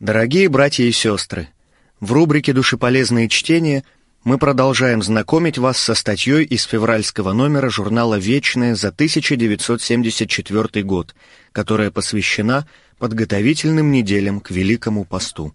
Дорогие братья и сестры, в рубрике «Душеполезные чтения» мы продолжаем знакомить вас со статьей из февральского номера журнала «Вечное» за 1974 год, которая посвящена подготовительным неделям к Великому посту.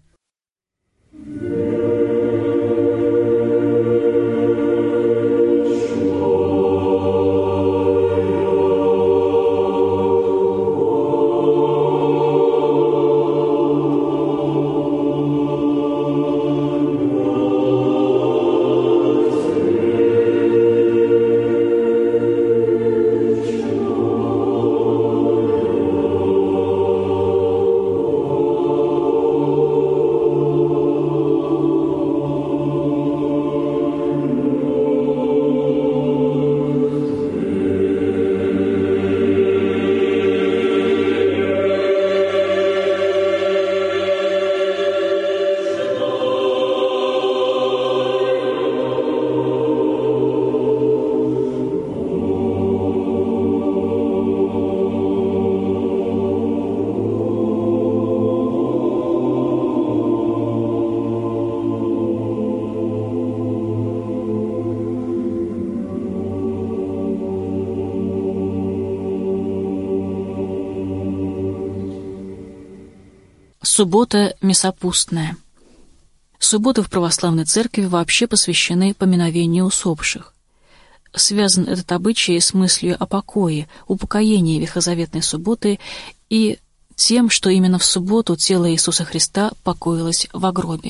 Суббота мясопустная. Субботы в православной церкви вообще посвящены поминовению усопших. Связан этот обычай с мыслью о покое, упокоении ветхозаветной субботы и тем, что именно в субботу тело Иисуса Христа покоилось во гробе.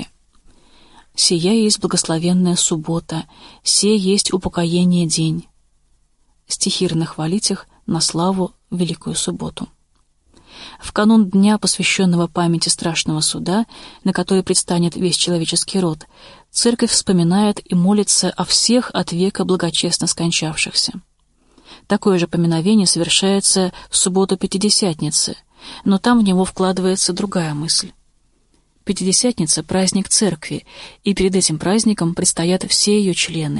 «Сия есть благословенная суббота, сей есть упокоение день». Стихи рнохвалитих на славу Великую субботу. В канун дня, посвященного памяти страшного суда, на который предстанет весь человеческий род, церковь вспоминает и молится о всех от века благочестно скончавшихся. Такое же поминовение совершается в субботу Пятидесятницы, но там в него вкладывается другая мысль. Пятидесятница — праздник церкви, и перед этим праздником предстоят все ее члены.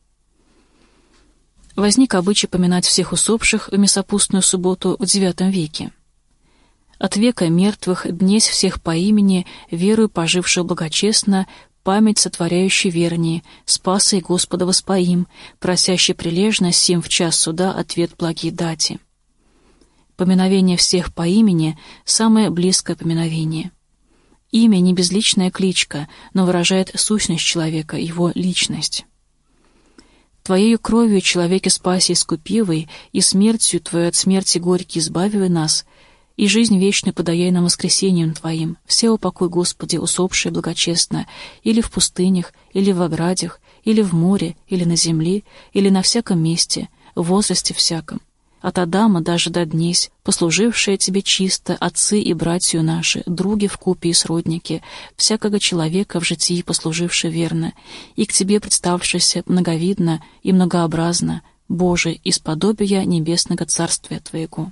Возник обычай поминать всех усопших в мясопустную субботу в IX веке. От века мертвых днесь всех по имени, верую пожившего благочестно, память сотворяющей вернее, спаса и Господа воспоим, просящий прилежно сим в час суда ответ благие дати. Поминовение всех по имени — самое близкое поминовение. Имя — не безличная кличка, но выражает сущность человека, его личность. Твоею кровью, человеке спаси искупивый, и смертью Твою от смерти горький избавивай нас, и жизнь вечную подаяй нам воскресением Твоим, все упокой, Господи, усопшие благочестно, или в пустынях, или в оградях, или в море, или на земле, или на всяком месте, в возрасте всяком. От Адама даже до днесь, послужившие Тебе чисто, отцы и братью наши, други вкупе и сродники, всякого человека в житии послуживши верно, и к Тебе представшийся многовидно и многообразно, Боже, из подобия небесного царствия Твоего.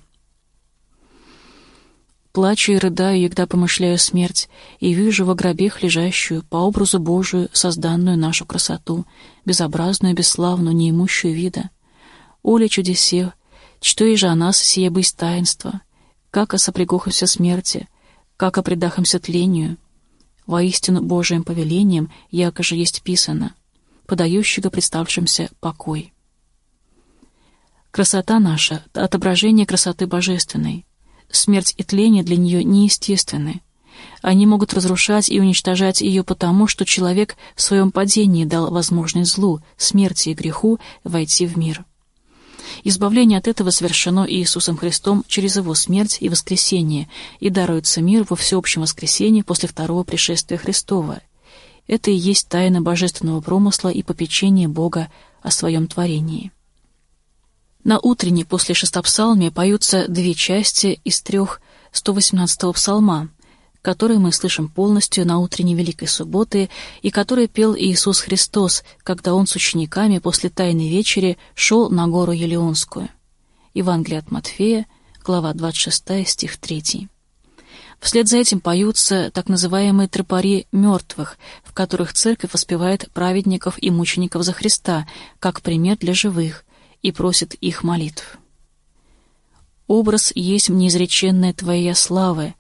Плачу и рыдаю, егда помышляю смерть, и вижу во гробех лежащую, по образу Божию, созданную нашу красоту, безобразную, бесславную, неимущую вида. Оле чудесе, что и же о нас сие быть таинство, как о сопрягохимся смерти, как о предахимся тлению. Воистину Божиим повелением, яко же есть писано, подающего представшимся покой. Красота наша — отображение красоты божественной. Смерть и тление для нее неестественны. Они могут разрушать и уничтожать ее потому, что человек в своем падении дал возможность злу, смерти и греху войти в мир. Избавление от этого совершено Иисусом Христом через Его смерть и воскресение, и даруется мир во всеобщем воскресении после второго пришествия Христова. Это и есть тайна божественного промысла и попечения Бога о Своем творении. На утренней после шестопсалмия поются две части из 118-го псалма, которые мы слышим полностью на утренней Великой Субботы и которые пел Иисус Христос, когда Он с учениками после Тайной вечери шел на гору Елеонскую. Евангелие от Матфея, глава 26, стих 3. Вслед за этим поются так называемые тропари мертвых, в которых церковь воспевает праведников и мучеников за Христа, как пример для живых, и просит их молитв. «Образ есть неизреченная Твоя славы,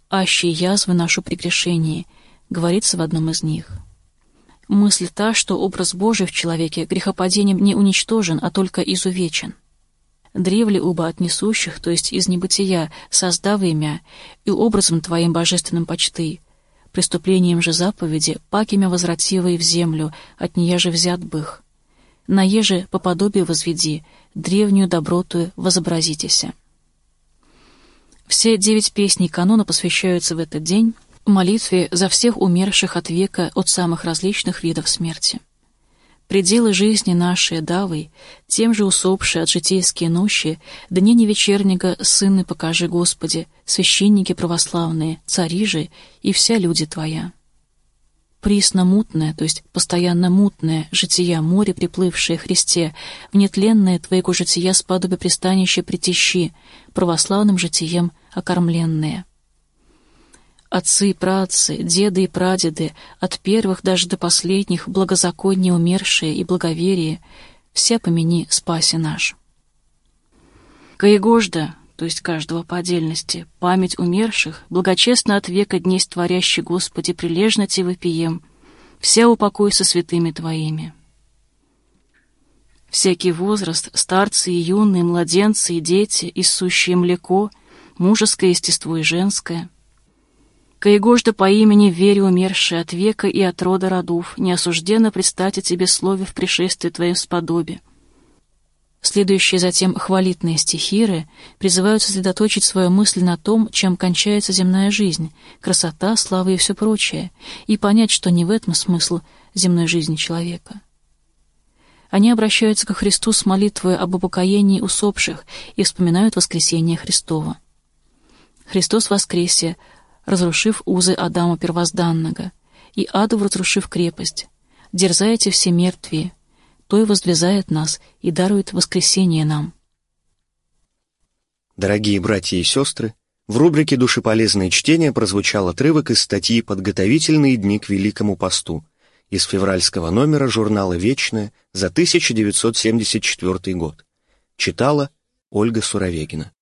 «Аще язвы нашу прегрешение», говорится в одном из них. Мысль та, что образ Божий в человеке грехопадением не уничтожен, а только изувечен. Древле уба от несущих, то есть из небытия, создав имя, и образом Твоим божественным почты, преступлением же заповеди, пак имя возвративой в землю, от нея же взят бых. На еже по подобию возведи, древнюю добротую возобразитеся». Все 9 песней канона посвящаются в этот день молитве за всех умерших от века от самых различных видов смерти. Пределы жизни нашей давай, тем же усопшие от житейские нощи, дни невечернего сыны покажи, Господи, священники православные, цари же и вся люди Твоя. Присно мутное, то есть постоянно мутное, жития море, приплывшее Христе, в нетленное Твоего жития сподобие пристанище притещи, православным житием окормленные. Отцы и праотцы, деды и прадеды, от первых даже до последних, благозаконие умершие и благоверие, все помяни, спаси наш. Каегожда, то есть каждого по отдельности, память умерших, благочестно от века дней творящий, Господи, прилежно Те вопием, вся упокой со святыми Твоими. Всякий возраст, старцы и юные, младенцы и дети, иссущие млеко, мужеское естество и женское, каегожда по имени вере умершие от века и от рода родов, неосужденно предстать о Тебе слове в пришествии Твоем сподобе. Следующие затем хвалитные стихиры призывают сосредоточить свою мысль на том, чем кончается земная жизнь, красота, слава и все прочее, и понять, что не в этом смысл земной жизни человека. Они обращаются ко Христу с молитвой об упокоении усопших и вспоминают воскресение Христово. Христос воскресе, разрушив узы Адама первозданного, и аду разрушив крепость, дерзаете все мертвые, то и возвязает нас и дарует воскресение нам. Дорогие братья и сестры, в рубрике «Душеполезные чтения» прозвучал отрывок из статьи «Подготовительные дни к Великому посту» из февральского номера журнала «Вечное» за 1974 год. Читала Ольга Суровегина.